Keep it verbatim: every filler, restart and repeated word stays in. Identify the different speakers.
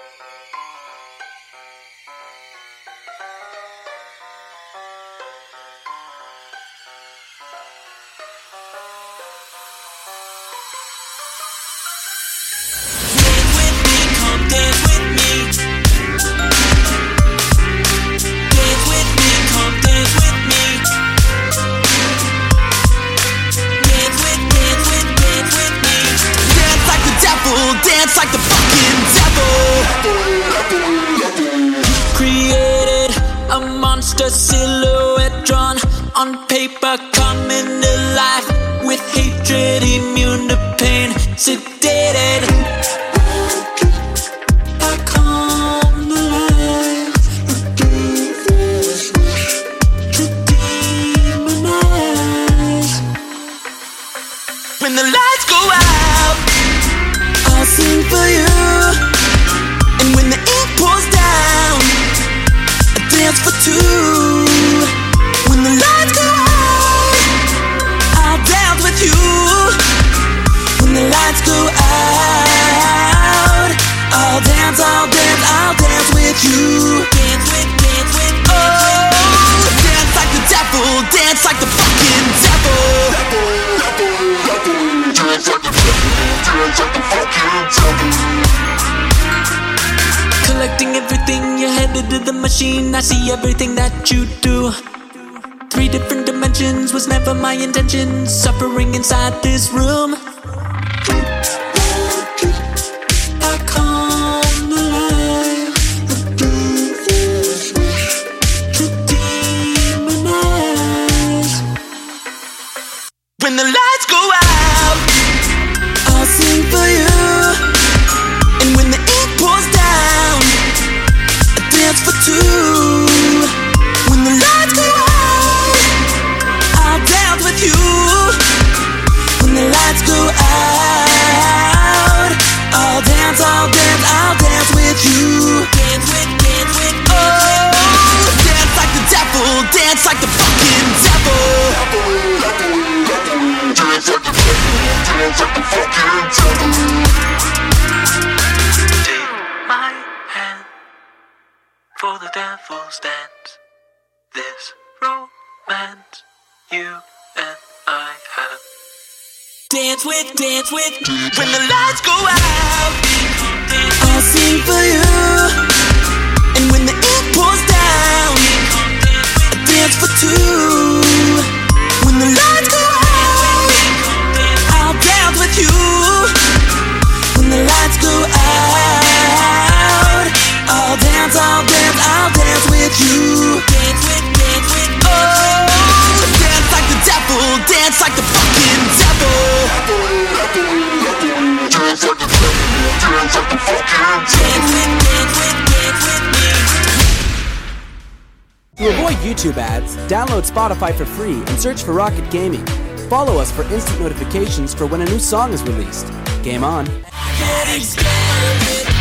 Speaker 1: Dance like the fucking devil. Created a monster silhouette drawn on paper, coming to life with hatred, immune to pain, sedated. I come alive, to demonize. When the lights go out, I'll sing for you. And when the ink pours down, I dance for two. When the lights go out, I'll dance with you. When the lights go out, I'll dance, I'll dance, I'll dance with you. Dance with, dance with, oh, dance like the devil, dance like the fucking devil. Dance like the devil, dance like the fucking devil. Collecting everything, you're headed to the machine. I see everything that you do. Three different dimensions was never my intention. Suffering inside this room. I come alive, to demonize. When the lights go out, I'll sing for you. And when the ink pours down, I dance for two. When the lights go out, I'll dance with you. When the lights go out, I'll dance, I'll dance, I'll dance with you. Dance with, dance with, oh, dance like the devil, dance like the fucking devil. Dance like the devil, dance like the fucking devil. Take my hand for the devil's dance. This romance you and I have. Dance with, dance with. When the lights go out, I'll sing for you. And when the ink pours down, I dance for two. When the lights go out, I'll dance with you. When the lights go out, I'll dance, I'll dance, I'll dance with you. Dance with, dance with, oh, dance like the devil, dance like the fucking devil. Dance like the devil, dance like the fucking devil. Dance with, dance with, dance with me.
Speaker 2: To avoid YouTube ads, download Spotify for free and search for Rocket Gaming. Follow us for instant notifications for when a new song is released. Game on.
Speaker 1: Getting scared.